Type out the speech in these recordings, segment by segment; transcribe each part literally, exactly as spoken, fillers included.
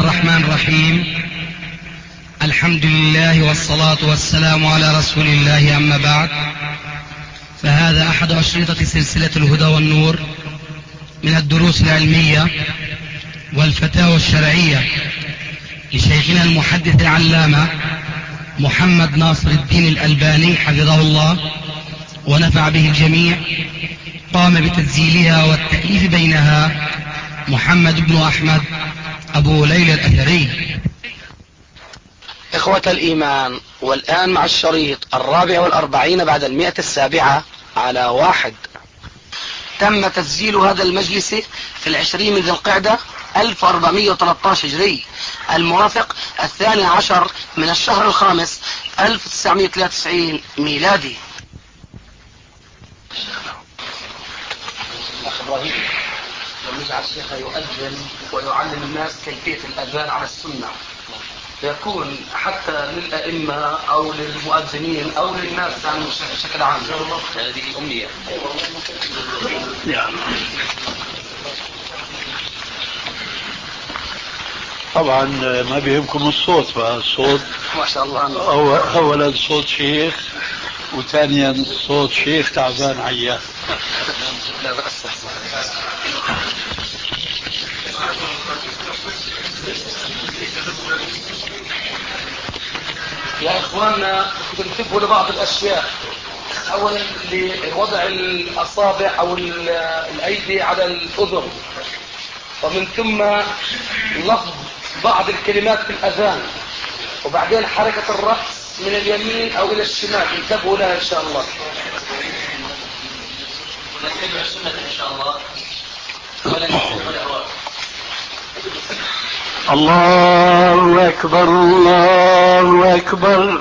الرحمن الرحيم. الحمد لله والصلاة والسلام على رسول الله، أما بعد، فهذا أحد أشرطة سلسلة الهدى والنور من الدروس العلمية والفتاوى الشرعية لشيخنا المحدث العلامة محمد ناصر الدين الألباني حفظه الله ونفع به الجميع. قام بتسجيلها والتأليف بينها محمد بن أحمد أبو ليلى الأثري. إخوة الإيمان، والآن مع الشريط الرابع والأربعين بعد المئة السابعة على واحد. تم تسجيل هذا المجلس في العشرين من ذي القعدة ألف وأربعمائة وثلاثة عشر هجري، الموافق الثاني عشر من الشهر الخامس ألف وتسعمائة وثلاثة وتسعين ميلادي. أخ إبراهيم، لو نجعل الشيخ يؤذن ويعلم الناس كيفية الأذان على السنة، يكون حتى للأئمة أو للمؤذنين أو للناس يعني بشكل عام. هذه أمنية. طبعا ما بيهمكم الصوت، فالصوت ما شاء الله. أولا صوت شيخ، وثانيا صوت شيخ تعبان عيان. لا بأس. يا إخواننا، تنتبهوا لبعض الأشياء. أولا لوضع الأصابع أو الأيدي على الأذن، ومن ثم لفظ بعض الكلمات في الأذان، وبعدين حركة الرأس من اليمين أو إلى الشمال. انتبهوا لها إن شاء الله. ونتبع السنة إن شاء الله. الله أكبر، الله أكبر،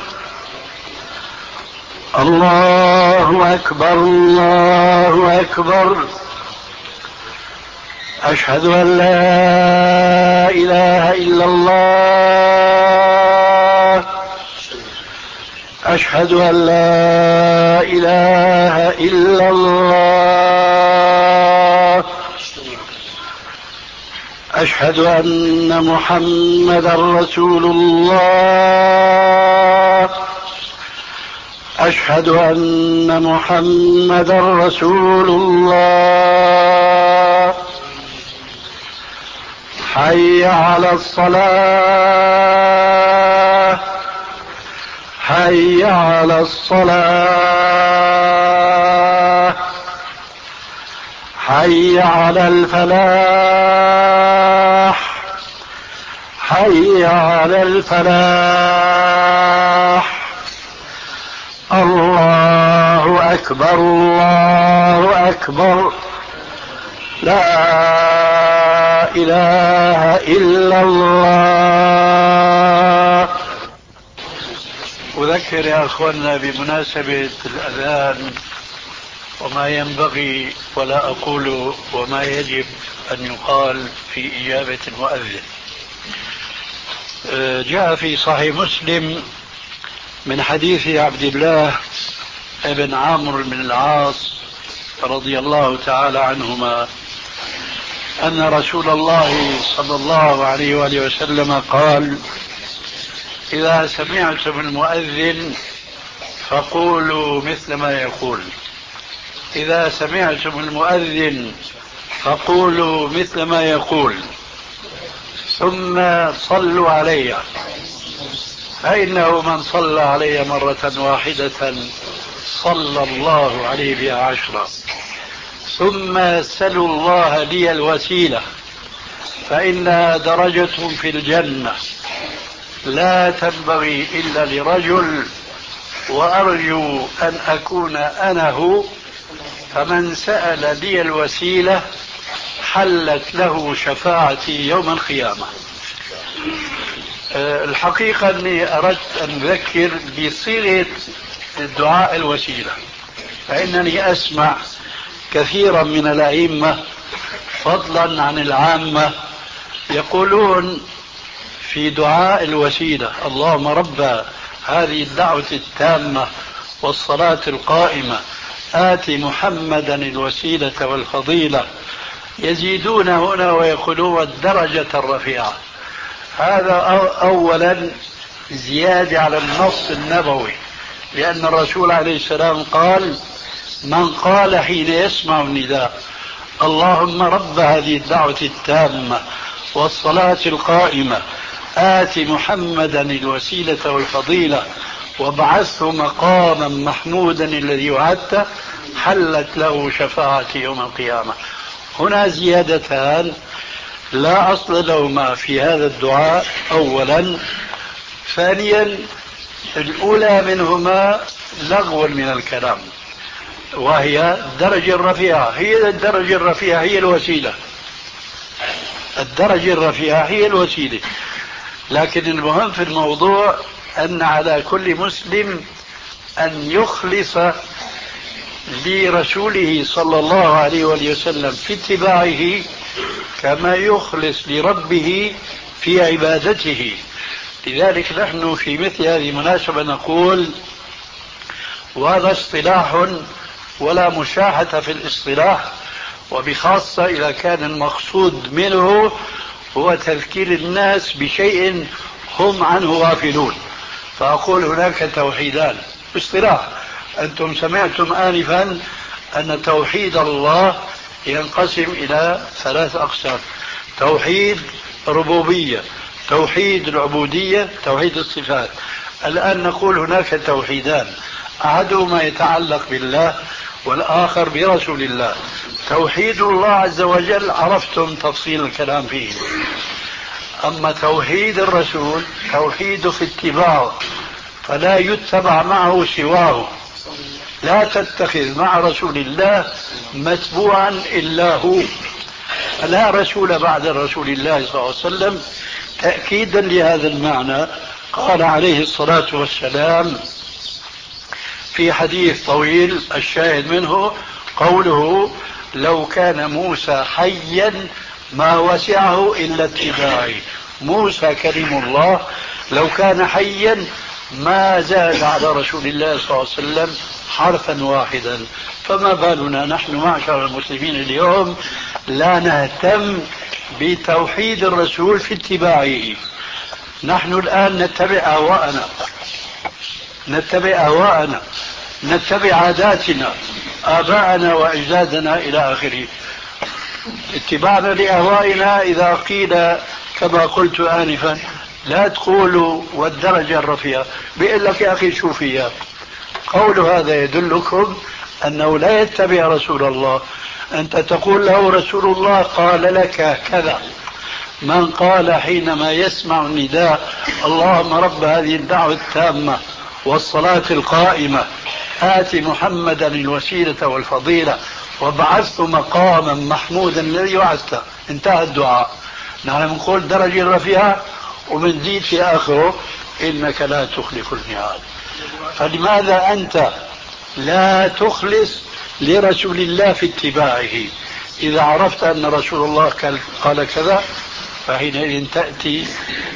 الله أكبر، الله أكبر. أشهد أن لا إله إلا الله، أشهد أن لا إله إلا الله، أشهد أن محمدا رسول الله، أشهد أن محمدا رسول الله. حي على الصلاة، حي على الصلاة، حي على الفلاح، حي على الفلاح. الله أكبر، الله أكبر، لا إله إلا الله. أذكر يا أخوانا بمناسبة الأذان وما ينبغي ولا أقول وما يجب أن يقال في إجابة المؤذن. جاء في صحيح مسلم من حديث عبد الله ابن عمرو بن العاص رضي الله تعالى عنهما أن رسول الله صلى الله عليه وآله وسلم قال: إذا سمعتم المؤذن فقولوا مثل ما يقول، إذا سمعتم المؤذن فقولوا مثل ما يقول، ثم صلوا علي، فإنه من صلى علي مرة واحدة صلى الله عليه بها عشرة، ثم سلوا الله لي الوسيلة فإنها درجة في الجنة لا تنبغي إلا لرجل، وأرجو أن أكون أنا هو، فمن سأل لي الوسيلة حلت له شفاعتي يوم القيامة. الحقيقة أني أردت أن أذكر بصيغة الدعاء الوسيلة، فإنني أسمع كثيرا من الأئمة فضلا عن العامة يقولون في دعاء الوسيلة: اللهم رب هذه الدعوة التامة والصلاة القائمة آت محمدا الوسيلة والفضيلة. يزيدون هنا ويقولون الدرجة الرفيعة. هذا أولا زيادة على النص النبوي، لأن الرسول عليه السلام قال: من قال حين يسمع النداء اللهم رب هذه الدعوة التامة والصلاة القائمة آت محمدا الوسيلة والفضيلة وابعثه مقاما محمودا الذي وعدته حلت له شفاعتي يوم القيامة. هنا زيادتان لا أصل لهما في هذا الدعاء أولا. ثانيا الأولى منهما لغو من الكلام، وهي الدرجة الرفيعة. هي الدرجة الرفيعة هي الوسيلة، الدرجة الرفيعة هي الوسيلة. لكن المهم في الموضوع أن على كل مسلم أن يخلص لرسوله صلى الله عليه وسلم في اتباعه كما يخلص لربه في عبادته. لذلك نحن في مثل هذه المناسبة نقول، وهذا اصطلاح ولا مشاحة في الاصطلاح، وبخاصة إذا كان المقصود منه هو تذكير الناس بشيء هم عنه غافلون، فأقول هناك توحيدان باصطلاح. أنتم سمعتم آنفا أن توحيد الله ينقسم إلى ثلاث أقسام: توحيد ربوبية، توحيد العبودية، توحيد الصفات. الآن نقول هناك توحيدان، أحدهما يتعلق بالله والآخر برسول الله. توحيد الله عز وجل عرفتم تفصيل الكلام فيه، أما توحيد الرسول توحيد في اتباعه، فلا يتبع معه سواه، لا تتخذ مع رسول الله متبوعا إلا هو، لا رسول بعد رسول الله صلى الله عليه وسلم. تأكيدا لهذا المعنى قال عليه الصلاة والسلام في حديث طويل الشاهد منه قوله: لو كان موسى حيا ما وسعه إلا اتباعي. موسى كريم الله لو كان حيا ما زاد على رسول الله صلى الله عليه وسلم حرفا واحدا، فما بالنا نحن معشر المسلمين اليوم لا نهتم بتوحيد الرسول في اتباعه. نحن الآن نتبع أهواءنا، نتبع أهواءنا، نتبع عاداتنا، آباءنا وأجدادنا إلى آخره. اتباعنا لأهوائنا إذا قيل كما قلت آنفا لا تقولوا والدرجة الرفيعة، بيقول لك يا أخي شوفي، قول هذا يدلكم أنه لا يتبع رسول الله. أنت تقول له رسول الله قال لك كذا. من قال حينما يسمع النداء اللهم رب هذه الدعوة التامة والصلاة القائمة آت محمدا الوسيلة والفضيلة وابعثه مقاما محمودا الذي وعدته، انتهى الدعاء. نحن نقول درجة الرفيعة ومنزيد في آخره إنك لا تخلف الميعاد. فلماذا أنت لا تخلص لرسول الله في اتباعه؟ إذا عرفت أن رسول الله قال كذا فحينئذ تأتي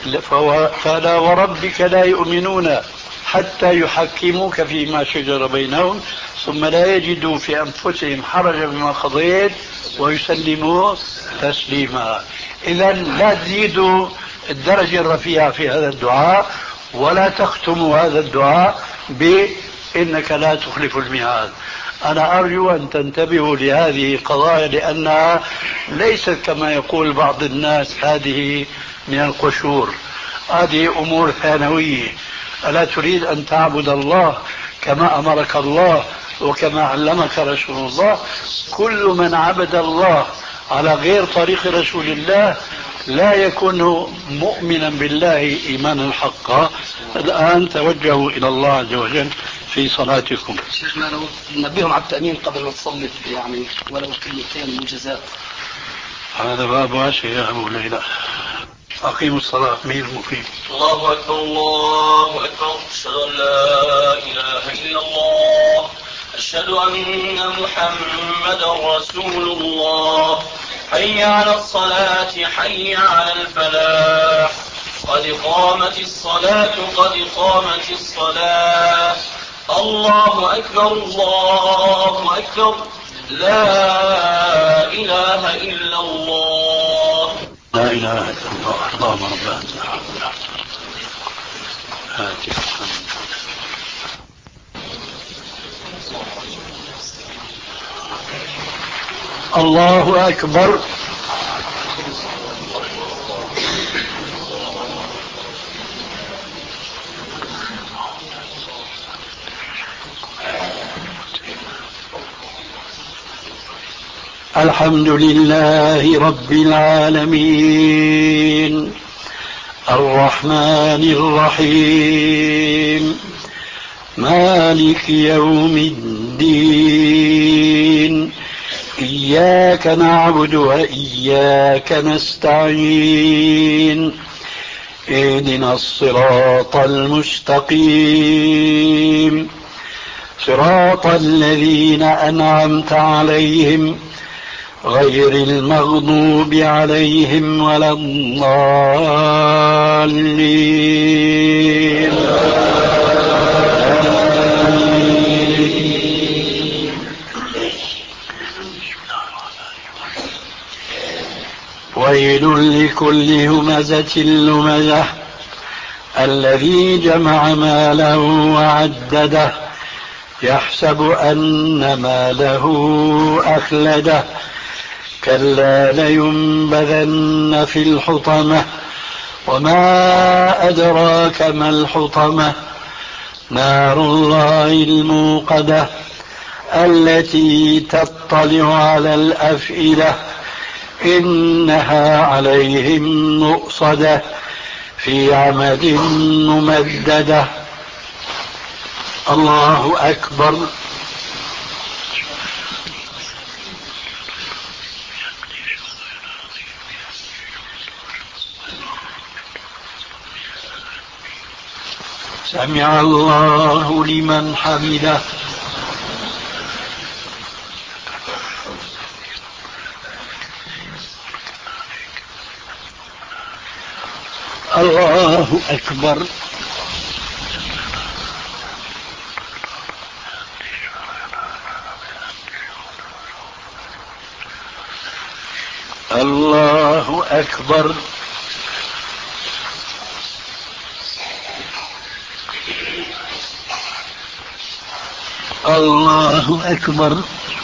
فلا وربك لا يؤمنون حتى يحكموك فيما شجر بينهم ثم لا يجدوا في أنفسهم حرجا مما قضيت ويسلموا تسليما. إذا لا تزيدوا الدرجة الرفيعة في هذا الدعاء ولا تختموا هذا الدعاء بإنك لا تخلف الميعاد. أنا أرجو أن تنتبهوا لهذه القضايا لأنها ليست كما يقول بعض الناس هذه من القشور، هذه أمور ثانوية. ألا تريد أن تعبد الله كما أمرك الله وكما علمك رسول الله؟ كل من عبد الله على غير طريق رسول الله لا يكون مؤمنا بالله إيمانا حقا. الآن توجهوا إلى الله عز وجل في صلاتكم. شيخنا لو ننبههم على التأمين قبل ما تصلي يعني ولو كلمتين موجزات. هذا باب واسع يا أبو ليلى. أقيموا الصلاة. مين المقيم؟ الله أكبر الله أكبر. أشهد أن لا إله إلا الله، أشهد أن محمدا رسول الله. حي على الصلاة حي على الفلاح، قد قامت الصلاة قد قامت الصلاة. الله أكبر الله أكبر. لا إله إلا الله. لا إله إلا الله. اللهم ربنا هاتف الله أكبر. الحمد لله رب العالمين الرحمن الرحيم مالك يوم الدين إياك نعبد وإياك نستعين اهدنا الصراط المستقيم صراط الذين أنعمت عليهم غير المغضوب عليهم ولا الضالين. ويل لكل همزة لمزة الذي جمع ماله وعدده يحسب أن ماله أخلده كلا لينبذن في الحطمة وما أدراك ما الحطمة نار الله الموقدة التي تطلع على الأفئدة إنها عليهم مؤصدة في عمد ممددة. الله أكبر. سمع الله لمن حمده. الله أكبر. الله أكبر. الله أكبر.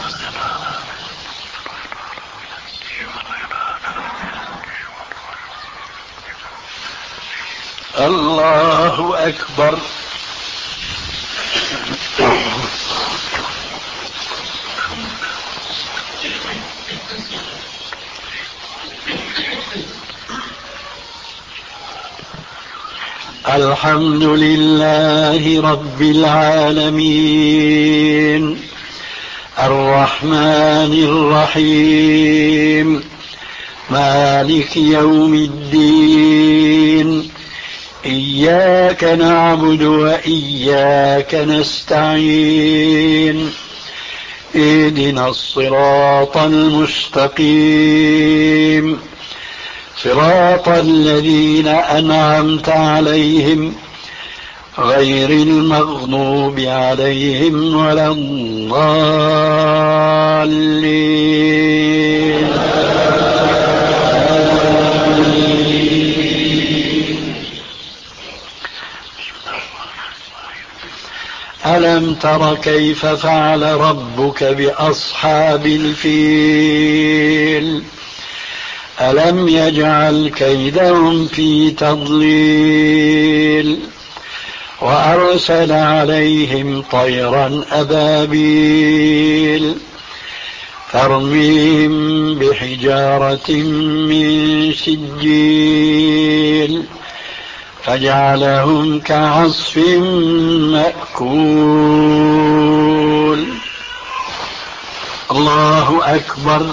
الله أكبر. الحمد لله رب العالمين الرحمن الرحيم مالك يوم الدين إياك نعبد وإياك نستعين اهدنا الصراط المستقيم صراط الذين أنعمت عليهم غير المغضوب عليهم ولا الضالين. ألم تر كيف فعل ربك بأصحاب الفيل ألم يجعل كيدهم في تضليل وأرسل عليهم طيرا أبابيل ترميهم بحجارة من سجيل فجعلهم كعصف مأكول. الله أكبر.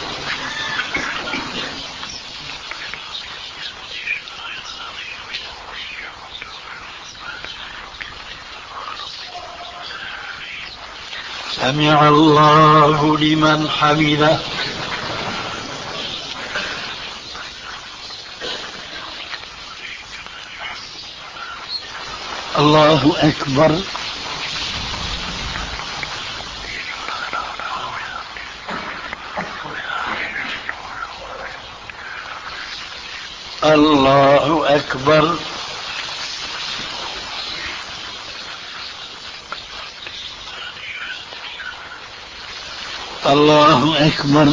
سمع الله لمن حمده. الله أكبر. الله أكبر. الله أكبر.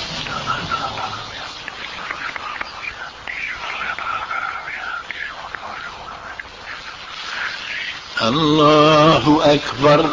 الله أكبر.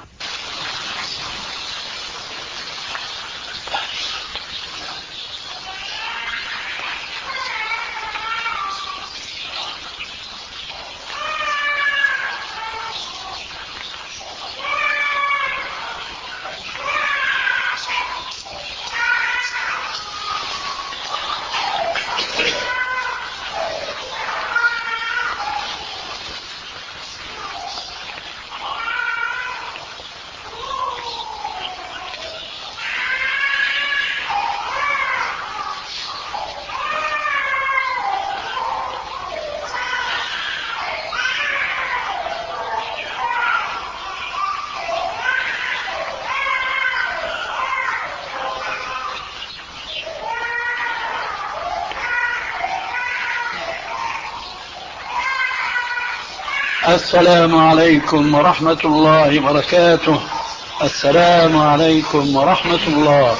السلام عليكم ورحمة الله وبركاته. السلام عليكم ورحمة الله.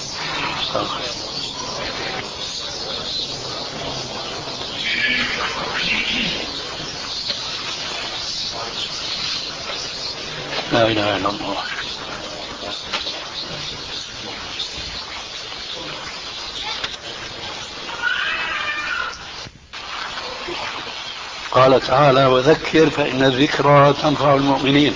لا إله إلا الله. قال تعالى: وذكر فإن الذكرى تنفع المؤمنين.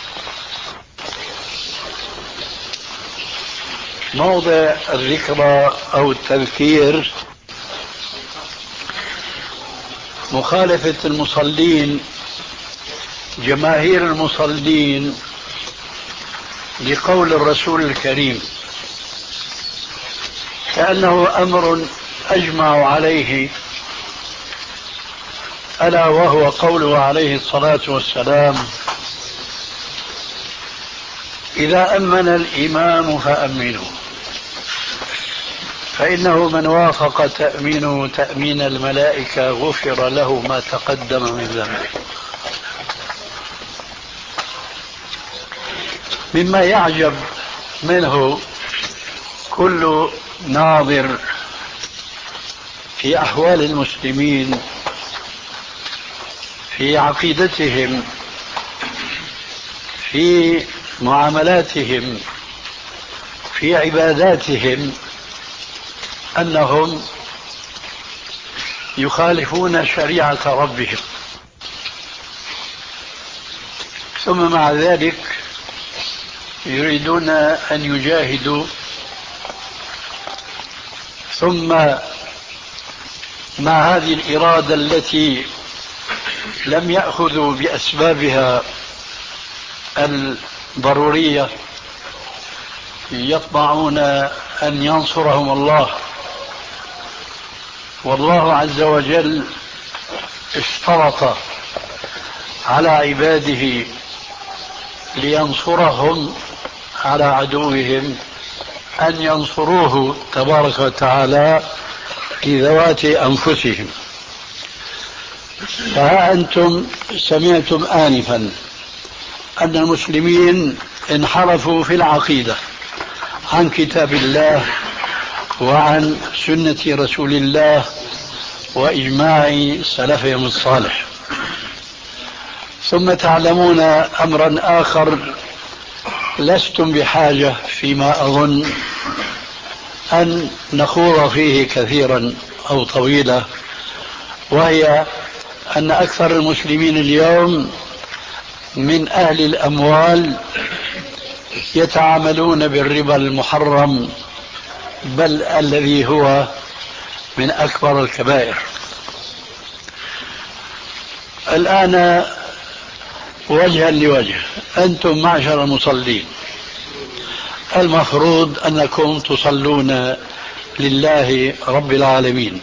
موضع الذكرى أو التذكير مخالفة المصلين، جماهير المصلين، لقول الرسول الكريم، كأنه أمر أجمع عليه، ألا وهو قوله عليه الصلاة والسلام: إذا أمن الإمام فأمنوا، فإنه من وافق تأمينه تأمين الملائكة غفر له ما تقدم من ذنبه. مما يعجب منه كل ناظر في أحوال المسلمين، في عقيدتهم، في معاملاتهم، في عباداتهم، أنهم يخالفون شريعة ربهم، ثم مع ذلك يريدون أن يجاهدوا، ثم مع هذه الإرادة التي لم يأخذوا بأسبابها الضرورية يطمعون أن ينصرهم الله. والله عز وجل اشترط على عباده لينصرهم على عدوهم أن ينصروه تبارك وتعالى في ذوات أنفسهم. فها أنتم سمعتم آنفا أن المسلمين انحرفوا في العقيدة عن كتاب الله وعن سنة رسول الله وإجماع سلفهم الصالح. ثم تعلمون أمرا آخر لستم بحاجة فيما أظن أن نخوض فيه كثيرا أو طويلا، وهي أن أكثر المسلمين اليوم من أهل الأموال يتعاملون بالربا المحرم، بل الذي هو من أكبر الكبائر. الآن وجها لوجه، أنتم معشر المصلين المفروض أنكم تصلون لله رب العالمين،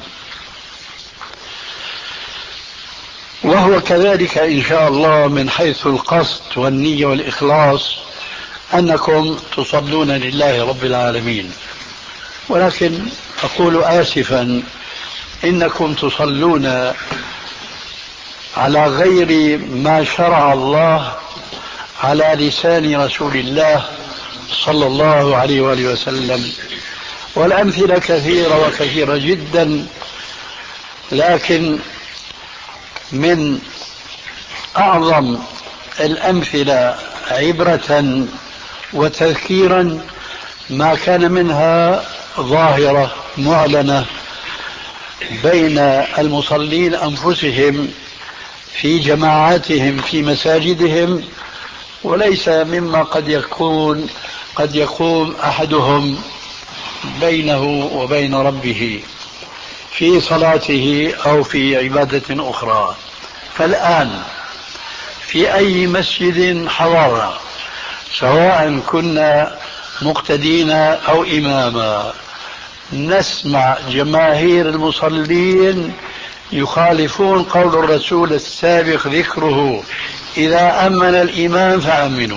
وهو كذلك إن شاء الله من حيث القصد والنية والإخلاص أنكم تصلون لله رب العالمين. ولكن أقول آسفا إنكم تصلون على غير ما شرع الله على لسان رسول الله صلى الله عليه وآله وسلم. والأمثلة كثيرة وكثيرة جدا، لكن من أعظم الأمثلة عبرة وتذكيرا ما كان منها ظاهرة معلنة بين المصلين أنفسهم في جماعاتهم في مساجدهم، وليس مما قد يكون قد يقوم أحدهم بينه وبين ربه في صلاته أو في عبادة أخرى. فالآن في أي مسجد حضرنا، سواء كنا مقتدين أو إماما، نسمع جماهير المصلين يخالفون قول الرسول السابق ذكره: إذا أمن الإمام فأمنوا.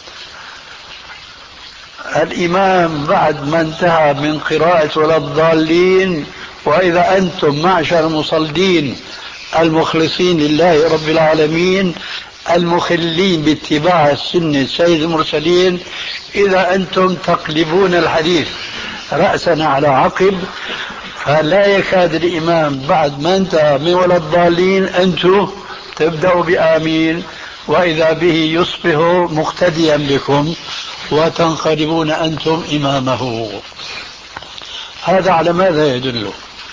الإمام بعد ما انتهى من قراءة ولا الضالين، وإذا أنتم معشر المصلين المخلصين لله رب العالمين المخلين باتباع السنة سيد المرسلين، إذا أنتم تقلبون الحديث رأسا على عقب، فلا يكاد الإمام بعد ما انتهى من ولا الضالين أنتم تبدأوا بآمين، وإذا به يصبح مقتديا بكم وتنقلبون أنتم إمامه. هذا على ماذا يدل؟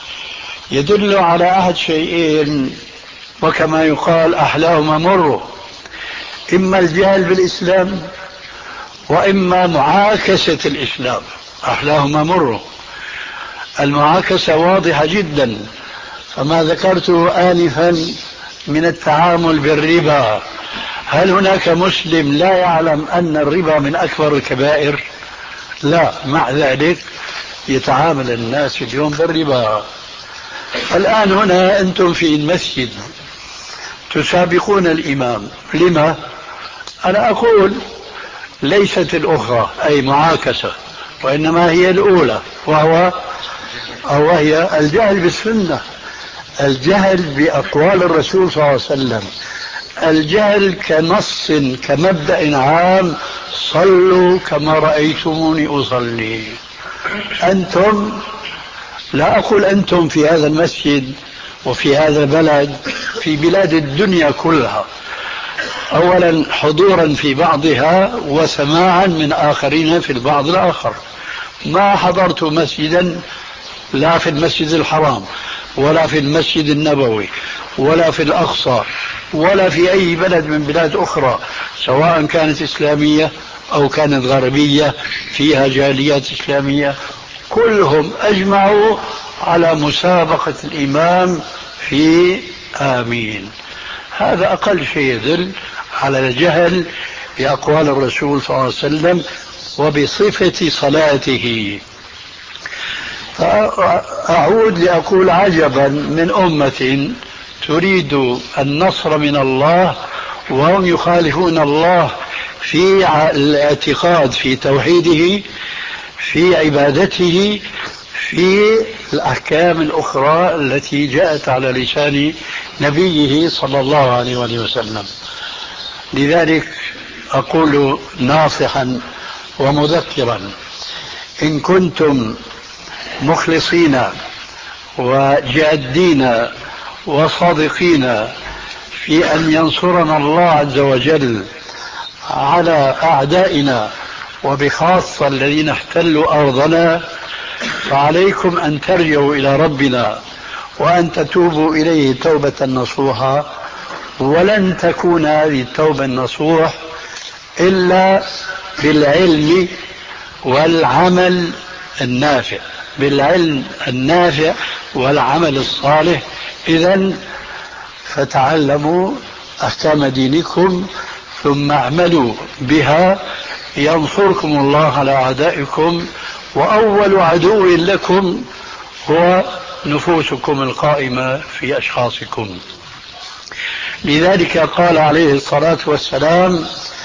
يدل على أحد شيئين، وكما يقال أحلاهما مر: إما الجهل بالإسلام وإما معاكسة الإسلام. أحلاهما مر. المعاكسة واضحة جدا، فما ذكرته آنفا من التعامل بالربا، هل هناك مسلم لا يعلم أن الربا من أكبر الكبائر؟ لا، مع ذلك يتعامل الناس اليوم بالربا. الآن هنا أنتم في المسجد تسابقون الإمام، لما؟ أنا أقول ليست الأخرى أي معاكسة، وإنما هي الأولى، وهو أو وهي الجهل بالسنة، الجهل بأقوال الرسول صلى الله عليه وسلم، الجهل كنص كمبدأ عام: صلوا كما رأيتموني أصلي. أنتم، لا أقول أنتم في هذا المسجد وفي هذا البلد، في بلاد الدنيا كلها، أولا حضورا في بعضها وسماعا من آخرين في البعض الآخر. ما حضرت مسجدا، لا في المسجد الحرام ولا في المسجد النبوي ولا في الأقصى ولا في أي بلد من بلاد أخرى، سواء كانت إسلامية أو كانت غربية فيها جاليات إسلامية، كلهم أجمعوا على مسابقة الإمام في آمين. هذا أقل شيء يدل على الجهل بأقوال الرسول صلى الله عليه وسلم وبصفة صلاته. فأعود لأقول عجبا من أمة تريد النصر من الله وهم يخالفون الله في الاعتقاد، في توحيده، في عبادته، في الأحكام الأخرى التي جاءت على لسان نبيه صلى الله عليه وسلم. لذلك أقول ناصحا ومذكرا: إن كنتم مخلصين وجادين وصادقين في أن ينصرنا الله عز وجل على أعدائنا، وبخاصة الذين احتلوا أرضنا، فعليكم أن ترجعوا إلى ربنا وأن تتوبوا إليه توبة نصوحا. ولن تكون هذه التوبة النصوح إلا بالعلم والعمل النافع، بالعلم النافع والعمل الصالح. إذن فتعلموا أحكام دينكم ثم اعملوا بها ينصركم الله على أعدائكم، وأول عدو لكم هو نفوسكم القائمة في أشخاصكم. لذلك قال عليه الصلاة والسلام: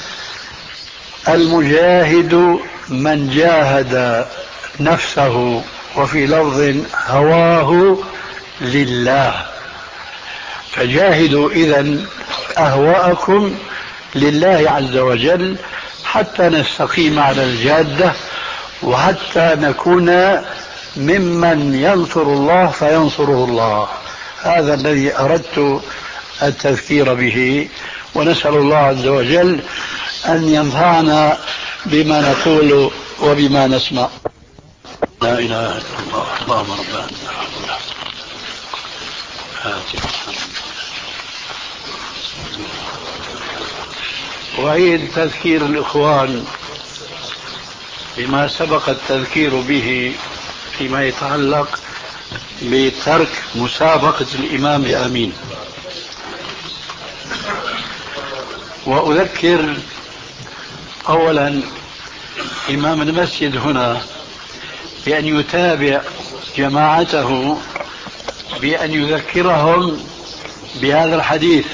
المجاهد من جاهد نفسه، وفي لفظ هواه لله. فجاهدوا إذن أهواءكم لله عز وجل حتى نستقيم على الجادة، وحتى نكون ممن ينصر الله فينصره الله. هذا الذي أردت التذكير به، ونسأل الله عز وجل أن ينفعنا بما نقول وبما نسمع. لا إله إلا الله. اللهم ربنا وأعيد تذكير الإخوان بما سبق التذكير به فيما يتعلق بترك مسابقة الإمام بآمين. وأذكر أولا إمام المسجد هنا بأن يتابع جماعته بأن يذكرهم بهذا الحديث: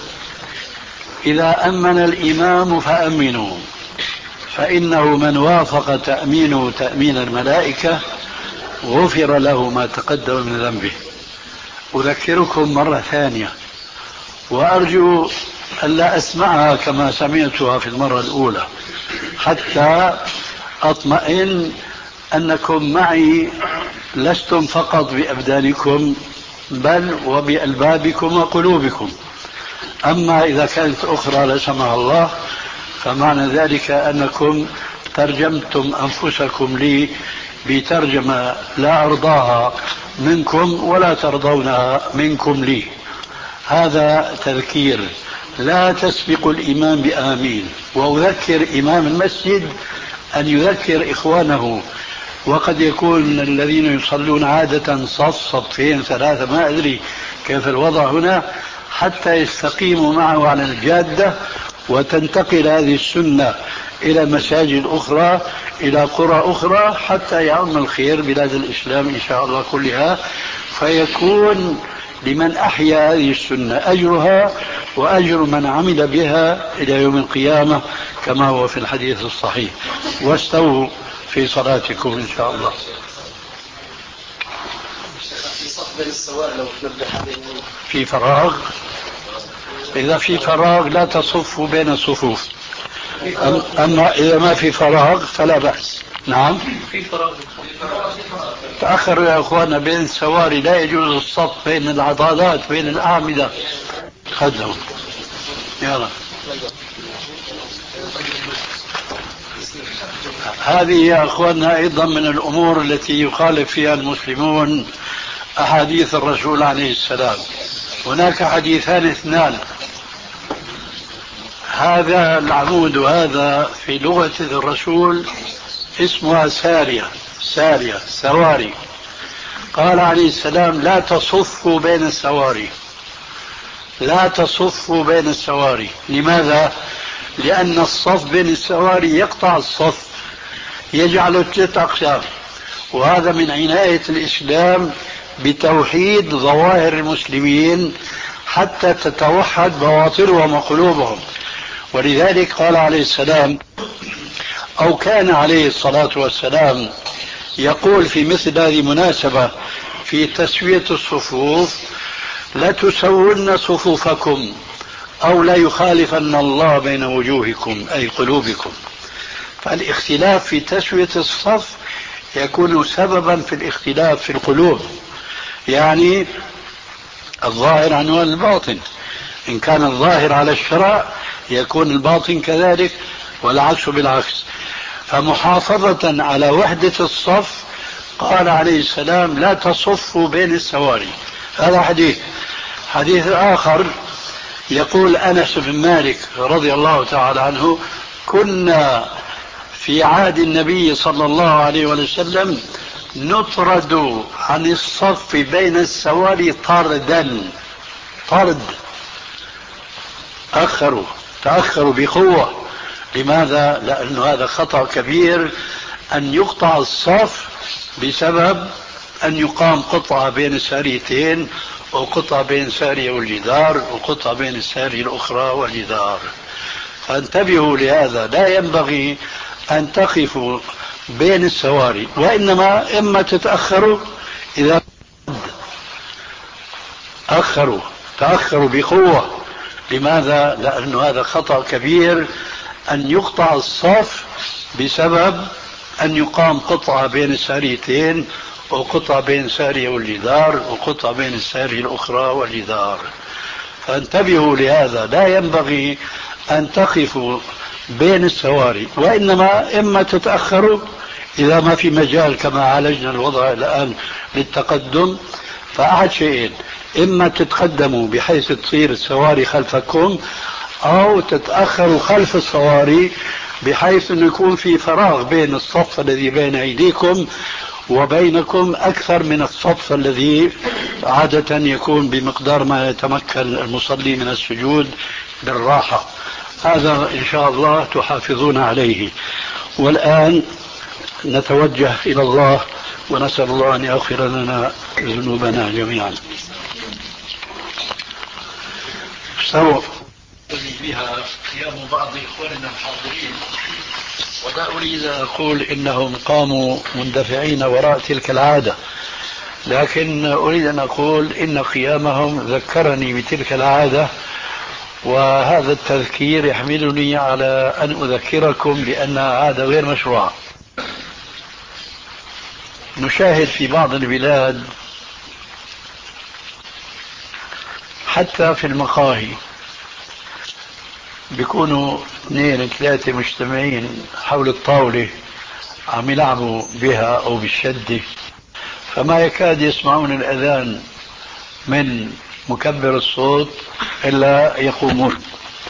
إذا أمن الإمام فأمنوا، فإنه من وافق تأمينه تأمين الملائكة غفر له ما تقدم من ذنبه. أذكركم مرة ثانية، وأرجو أن لا أسمعها كما سمعتها في المرة الأولى، حتى أطمئن أنكم معي لستم فقط بأبدانكم بل وبألبابكم وقلوبكم. أما إذا كانت أخرى لا سمح الله فمعنى ذلك أنكم ترجمتم أنفسكم لي بترجمة لا أرضاها منكم ولا ترضونها منكم لي. هذا تذكير، لا تسبق الإمام بآمين. وأذكر إمام المسجد أن يذكر إخوانه، وقد يكون الذين يصلون عادة صف صفين ثلاثة، ما أدري كيف الوضع هنا، حتى يستقيموا معه على الجادة وتنتقل هذه السنة إلى مساجد أخرى، إلى قرى أخرى، حتى يعم الخير بلاد الإسلام إن شاء الله كلها، فيكون لمن أحيا هذه السنة أجرها وأجر من عمل بها إلى يوم القيامة كما هو في الحديث الصحيح. واستووا في صلاتكم إن شاء الله. في فراغ، إذا في فراغ لا تصفوا بين الصفوف، أما إذا ما في فراغ فلا بأس. نعم في فراغ. تأخروا يا أخوانا بين السواري، لا يجوز الصف بين العضادات بين الأعمدة. خذهم يلا. هذه يا أخوانا أيضا من الأمور التي يخالف فيها المسلمون أحاديث الرسول عليه السلام. هناك حديثان اثنان، هذا العمود وهذا في لغة الرسول اسمها سارية، سارية سواري. قال عليه السلام: لا تصفوا بين السواري، لا تصفوا بين السواري. لماذا؟ لأن الصف بين السواري يقطع الصف، يجعل ثلاث أقسام. وهذا من عناية الإسلام بتوحيد ظواهر المسلمين حتى تتوحد بواطنهم وقلوبهم. ولذلك قال عليه السلام، أو كان عليه الصلاة والسلام يقول في مثل هذه المناسبة في تسوية الصفوف: لا تسون صفوفكم أو لا يخالفن الله بين وجوهكم أي قلوبكم. فالاختلاف في تسوية الصف يكون سببا في الاختلاف في القلوب، يعني الظاهر عنوان الباطن. إن كان الظاهر على الشرع يكون الباطن كذلك، والعكس بالعكس. فمحافظة على وحدة الصف قال عليه السلام: لا تصفوا بين السواري. هذا حديث. حديث آخر يقول أنس بن مالك رضي الله تعالى عنه: كنا في عهد النبي صلى الله عليه وسلم نطرد عن الصف بين السواري طردا، طرد، تأخروا تأخروا بقوة. لماذا؟ لأن هذا خطأ كبير أن يقطع الصف بسبب أن يقام قطعة بين الساريتين، وقطعة بين السارية والجدار، وقطعة بين السارية الأخرى والجدار. فانتبهوا لهذا، لا ينبغي أن تقفوا بين السواري، وإنما إما تتأخروا إذا تأخروا تأخروا بقوة. لماذا؟ لأن هذا خطأ كبير أن يقطع الصف بسبب أن يقام قطعة بين الساريتين، وقطعة بين السارية والجدار، وقطعة بين السارية الأخرى والجدار. فانتبهوا لهذا، لا ينبغي أن تقفوا بين السواري، وإنما إما تتأخروا إذا ما في مجال كما عالجنا الوضع الآن للتقدم، فأحد شيئين: إما تتقدموا بحيث تصير السواري خلفكم، أو تتأخروا خلف السواري بحيث أن يكون في فراغ بين الصف الذي بين أيديكم وبينكم أكثر من الصف الذي عادة يكون بمقدار ما يتمكن المصلي من السجود بالراحة. هذا إن شاء الله تحافظون عليه. والآن نتوجه إلى الله ونسأل الله أن يغفر لنا ذنوبنا جميعا. سوف بها قيام بعض إخواننا الحاضرين، ولا أريد أن أقول إنهم قاموا مندفعين وراء تلك العادة، لكن أريد أن أقول إن قيامهم ذكرني بتلك العادة، وهذا التذكير يحملني على أن أذكركم بأنها عادة غير مشروعة. نشاهد في بعض البلاد حتى في المقاهي بيكونوا اثنين ثلاثة مجتمعين حول الطاولة عم يلعبوا بها أو بالشدة، فما يكاد يسمعون الأذان من مكبر الصوت إلا يقومون.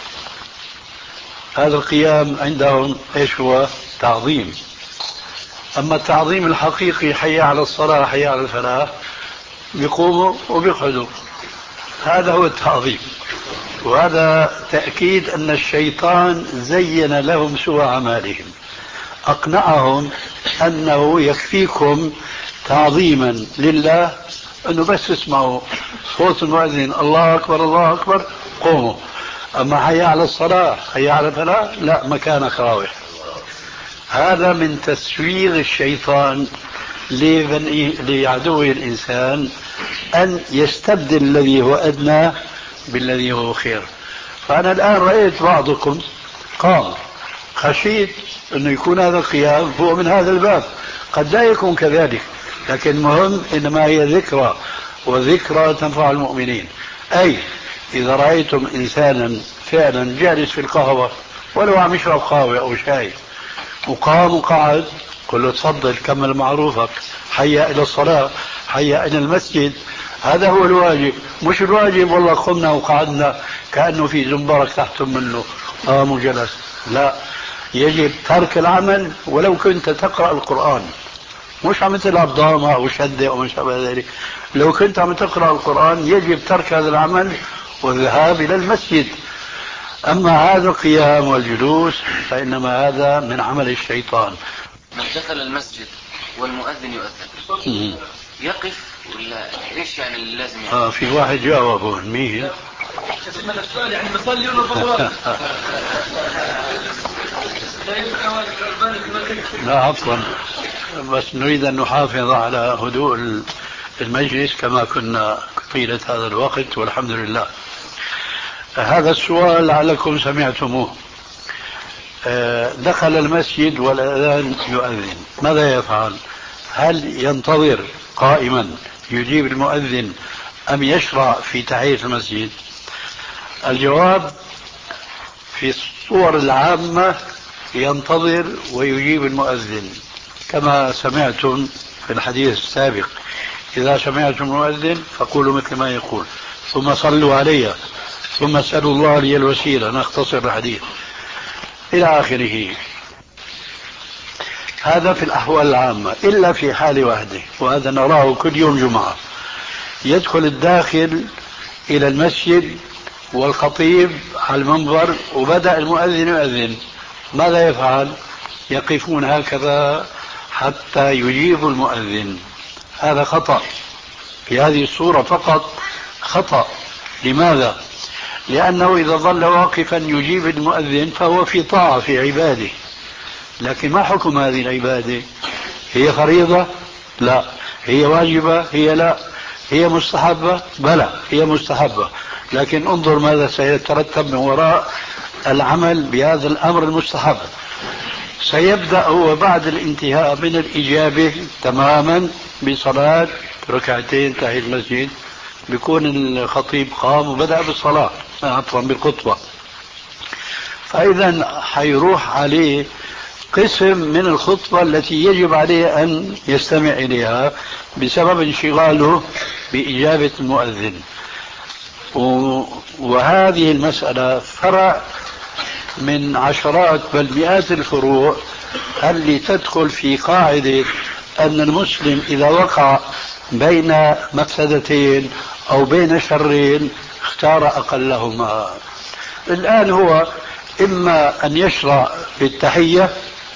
هذا القيام عندهم إيش هو؟ تعظيم. أما التعظيم الحقيقي حي على الصلاة حي على الفلاح بيقوموا وبيقعدوا، هذا هو التعظيم. وهذا تأكيد أن الشيطان زين لهم سوء أعمالهم، أقنعهم أنه يكفيكم تعظيما لله أنه بس اسمعوا صوت المؤذن الله أكبر الله أكبر قوموا، أما حي على الصلاة حي على الفلاح لا، مكان خاوي. هذا من تسويغ الشيطان لعدو الإنسان أن يستبدل الذي هو أدنى بالذي هو خير. فأنا الآن رأيت بعضكم قام، خشيت أنه يكون هذا القيام هو من هذا الباب، قد لا يكون كذلك، لكن مهم إنما هي ذكرى، وذكرى تنفع المؤمنين. أي إذا رأيتم إنسانا فعلا جالس في القهوة ولو عم يشرب قهوة أو شاي وقام وقعد، قل له تفضل كمل معروفك، حيا إلى الصلاة حيا إلى المسجد. هذا هو الواجب، مش الواجب والله قمنا وقعدنا كأنه في زنبرك تحتم منه قام وجلس، لا، يجب ترك العمل ولو كنت تقرأ القرآن، مش عم تلعب ضامة أو شدة أو ما شابه ذلك. لو كنت عم تقرأ القرآن يجب ترك هذا العمل والذهاب إلى المسجد. أما هذا القيام والجلوس فإنما هذا من عمل الشيطان. من دخل المسجد والمؤذن يؤذن يقف ولا ايش يعني اللي لازم يعني؟ اه في واحد جاوبه مين؟ السؤال يعني بصلي ولا بصلي؟ لا عفوا، بس نريد أن نحافظ على هدوء المجلس كما كنا طيلة هذا الوقت والحمد لله. هذا السؤال لعلكم سمعتموه. دخل المسجد والأذان يؤذن، ماذا يفعل؟ هل ينتظر قائما يجيب المؤذن أم يشرع في تحية المسجد؟ الجواب في الصور العامة ينتظر ويجيب المؤذن، كما سمعتم في الحديث السابق: إذا سمعتم المؤذن فقولوا مثل ما يقول ثم صلوا علي ثم اسألوا الله لي الوسيلة، نختصر الحديث إلى آخره. هذا في الأحوال العامة، إلا في حال واحدة، وهذا نراه كل يوم جمعة: يدخل الداخل إلى المسجد والخطيب على المنبر وبدأ المؤذن يؤذن، ماذا يفعل؟ يقفون هكذا حتى يجيب المؤذن. هذا خطأ في هذه الصورة فقط، خطأ. لماذا؟ لأنه إذا ظل واقفا يجيب المؤذن فهو في طاعة في عباده، لكن ما حكم هذه العبادة؟ هي فريضة؟ لا. هي واجبة؟ هي لا. هي مستحبة؟ بلى هي مستحبة، لكن انظر ماذا سيترتب من وراء العمل بهذا الأمر المستحب. سيبدأ هو بعد الانتهاء من الإجابة تماما بصلاة ركعتين تحية المسجد، بيكون الخطيب قام وبدأ بالصلاة عفوا بالخطبة، فإذا حيروح عليه قسم من الخطبة التي يجب عليه أن يستمع إليها بسبب انشغاله بإجابة المؤذن. وهذه المسألة فرع من عشرات بل مئات الفروع اللي تدخل في قاعدة أن المسلم إذا وقع بين مفسدتين أو بين شرين اختار أقلهما. الآن هو إما أن يشرع بالتحية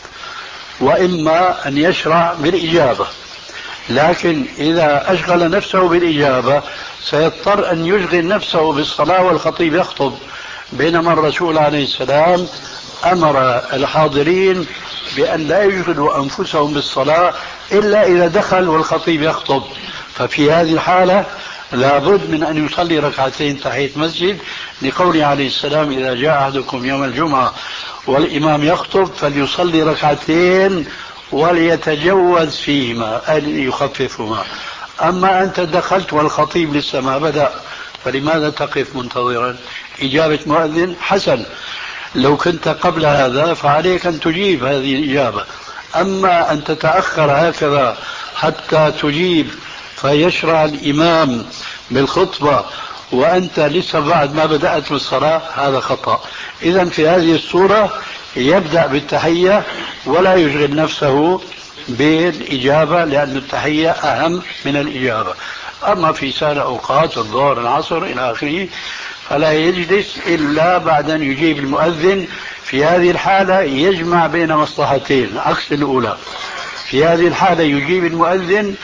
وإما أن يشرع بالإجابة، لكن إذا أشغل نفسه بالإجابة سيضطر أن يشغل نفسه بالصلاة والخطيب يخطب، بينما الرسول عليه السلام أمر الحاضرين بأن لا يشغلوا أنفسهم بالصلاة إلا إذا دخل والخطيب يخطب. ففي هذه الحالة لابد من أن يصلي ركعتين تحية مسجد، لقوله عليه السلام إذا جاء أحدكم يوم الجمعة والإمام يخطب فليصلي ركعتين وليتجوز فيهما أن يخففهما. أما أنت دخلت والخطيب لسه ما بدأ فلماذا تقف منتظرا إجابة مؤذن؟ حسن، لو كنت قبل هذا فعليك أن تجيب هذه الإجابة، أما أن تتأخر هكذا حتى تجيب فيشرع الإمام بالخطبة وأنت لسه بعد ما بدأت بالصلاة هذا خطأ. إذن في هذه الصورة يبدأ بالتحية ولا يشغل نفسه بالإجابة لأن التحية أهم من الإجابة. أما في سائر أوقات الظهر العصر إلى آخره فلا يجلس إلا بعد أن يجيب المؤذن. في هذه الحالة يجمع بين مصلحتين عكس الأولى. في هذه الحالة يجيب المؤذن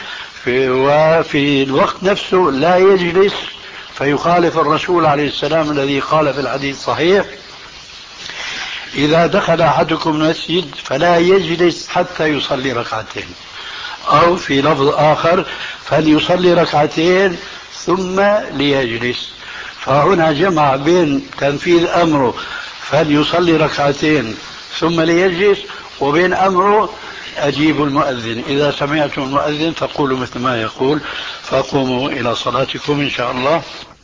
وفي الوقت نفسه لا يجلس فيخالف الرسول عليه السلام الذي قال في الحديث الصحيح إذا دخل أحدكم المسجد فلا يجلس حتى يصلي ركعتين، أو في لفظ آخر فليصلي ركعتين ثم ليجلس. فهنا جمع بين تنفيذ أمره فليصلي ركعتين ثم ليجلس وبين أمره أجيب المؤذن. إذا سمعتم المؤذن فقولوا مثل ما يقول، فقوموا إلى صلاتكم إن شاء الله.